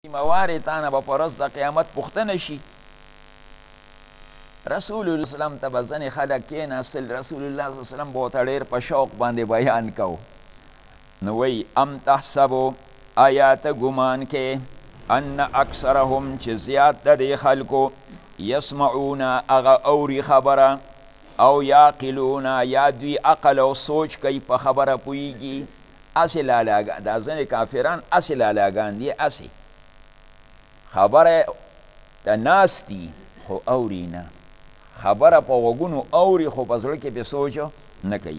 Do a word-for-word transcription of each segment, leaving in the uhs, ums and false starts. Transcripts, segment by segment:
موارې تانه به په ورځ د قیامت پوښتنه شي. رسول الله وسلم ته به ځینې خلک کېناستل، رسول الله صلی وسلم به ورته ډېر په شوق باندې بیان کو. نو وی ام تحسبو، آیا ته ګمان کې ان اکثرهم چې زیات د دې خلکو یسمعون هغه اوري خبره او یاقلون یا دوی عقل او سوچ کوي په خبره پوهېږي. هسې لالاګان دا ځینې کافران هسې لالاګان دي، هسې خبره ته ناست دي خو اوري نه، خبره په غوږونو اوري خو په زړه کې پې سوچ نه کوي.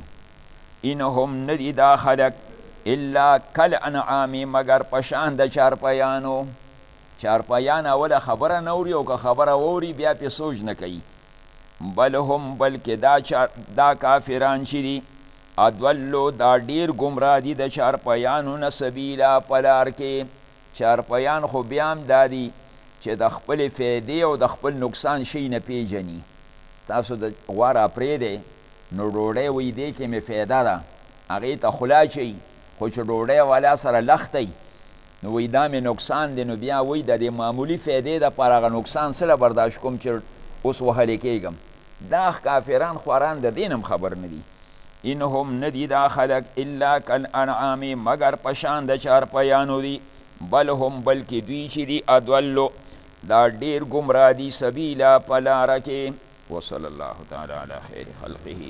انهم نه دي دا خلک الا کالانعام مګر په شان د چارپیانو. چارپیان اوله خبره نه اوري او که خبره واوري بیا پې سوچ نه کوي. بل هم بلکې دا, دا کافران چې دي ادولو دا ډیر ګمراه دي د چارپیانو نه سبیلا په لار کې. چارپیان خو بیا هم دا دي چې د خپلې فایدې او د خپل نقصان شی نه پیژني. تاسو د غوا را پرېږدئ نو ډوډۍ وایي دې کې مې فایده ده، هغې ته خوله اچوي خو چې ډوډۍ والا سره لختی نو وایي دا مې نقصان دی، نو بیا وایي د دې معمولي فایدې دپاره هغه نقصان څه له برداشت کوم چې اوس وهلی کېږم. دا کافران خواران د دې هم خبر نه دي. انهم ندی دا خلق الا کالانعام مگر پشان د چارپیانو دی. بل هم بلکې دوی چې دي ادولو دا ډیر ګمراه دي سبیلا په لاره کې. وصلی الله تعالی علی خیر خلقه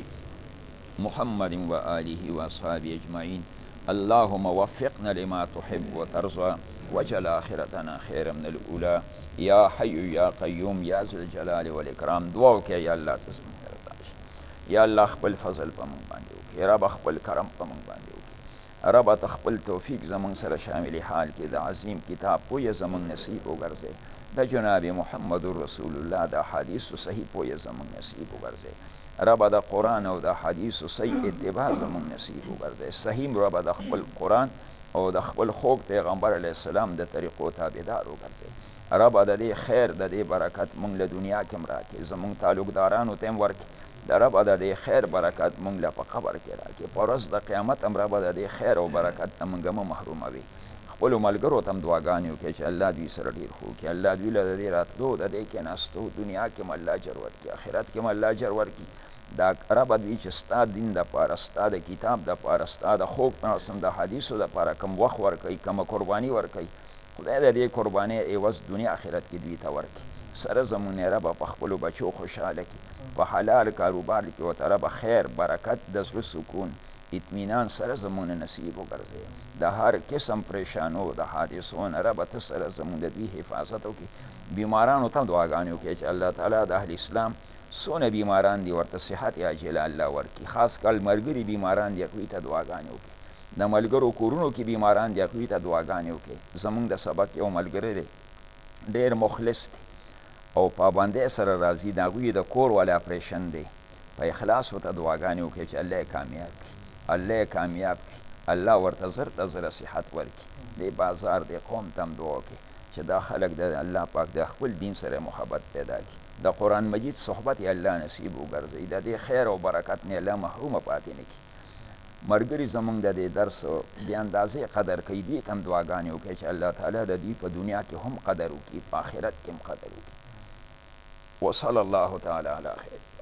محمد و آله و اصحابه اجمعین. اللهم وفقنا لما تحب وترضى وجل آخرتنا خیر من الاولى یا حی یا قیوم یا ذو الجلال والاکرام. دعا وکړئ یا الله ته زموږ یا الله خپل فضل په موږ باندې وکړي، رب خپل کرم په موږ باندې وکړي، رب ته خپل توفیق زموږ سره شامل حال کې د عظیم کتاب پویه زموږ نصیب وګرځئ، د جناب محمد رسول الله د حدیثو صحیح پویه زموږ نصیب وګرځئ، رب د قرآن او د حدیثو صحیح اتباع زموږ نصیب وګرځئ، صحیح رب د خپل قرآن او د خپل خوږ پیغمبر علیه السلام د طریقو تابعدار وګرځئ. رب د دې خیر د دې برکت موږ له دنیا کې هم راکړي، زموږ تعلقدارانو ته هم ورکړي. د رب د دې خیر برکت مونږ له په قبر کې راکړي، په ورځ د قیامت هم رب د دې خیر او برکت نه مونږ مه محروموي. خپلو ملګرو ته هم دعاګانې وکړئ چې الله دوی سره ډېر ښه وکړي، الله دوی له د دې راتلو د دې کېناستو دنیا کې هم الله اجر ورکړي، آخرت کې هم الله اجر ورکړي. دا رب دوی چې ستا دین دپاره ستا د کتاب دپاره ستا د خوږ ناسم د حدیثو دپاره کوم وخت ورکوي، کومه قرباني ورکوي، خدای د دې قربانۍ عوض دنیا آخرت کې دوی ته ورکړي. سره زمونږ ربه په خپلو بچو خوشحاله کړي، په حلال کاروبار کې ورته ربه خیر برکت د زړه سکون اطمینان سره زمونږ نصیب وګرځوي. د هر قسم پریشانو د حادثو نه ربه ته سره زمونږ د دوی حفاظت وکړي. بیمارانو ته دعاګانې وکړي چې الله تعالی د اهل اسلام څونه بیماران دي ورته صحت عاجله الله ورکړي، خاص کل ملګري بیماران دي هغوی ته دعاګانې وکړي، د ملګرو کورونو کې بیماران دي هغوی ته دعاګانې وکړي. زمونږ د سبق یو ملګری دی ډېر مخلص دی او پابندۍ سره راځي، د هغوی د کور والا اپریشن دی، په اخلاص ورته دعاګانې وکړي چې الله یې کامیاب کړي، الله یې کامیاب کړي، الله ورته زر ته زره صحت ورکړي. دې بازار دې قوم ته هم دعا وکړي چې دا خلک د الله پاک د خپل دین سره محبت پیدا کړي، د قرآن مجید صحبت یې الله نصیب وګرځوي، د دې خیر او برکت نه الله محرومه پاتې نه کړي. ملګري زموږ د دې درس بې اندازې قدر کوي، دوی ته هم دعاګانې وکړي چې الله تعالی د دوی په دنیا کې هم قدر وکړي، په آخرت کې هم قدر وکړي. وصلی الله تعالی علی خیر.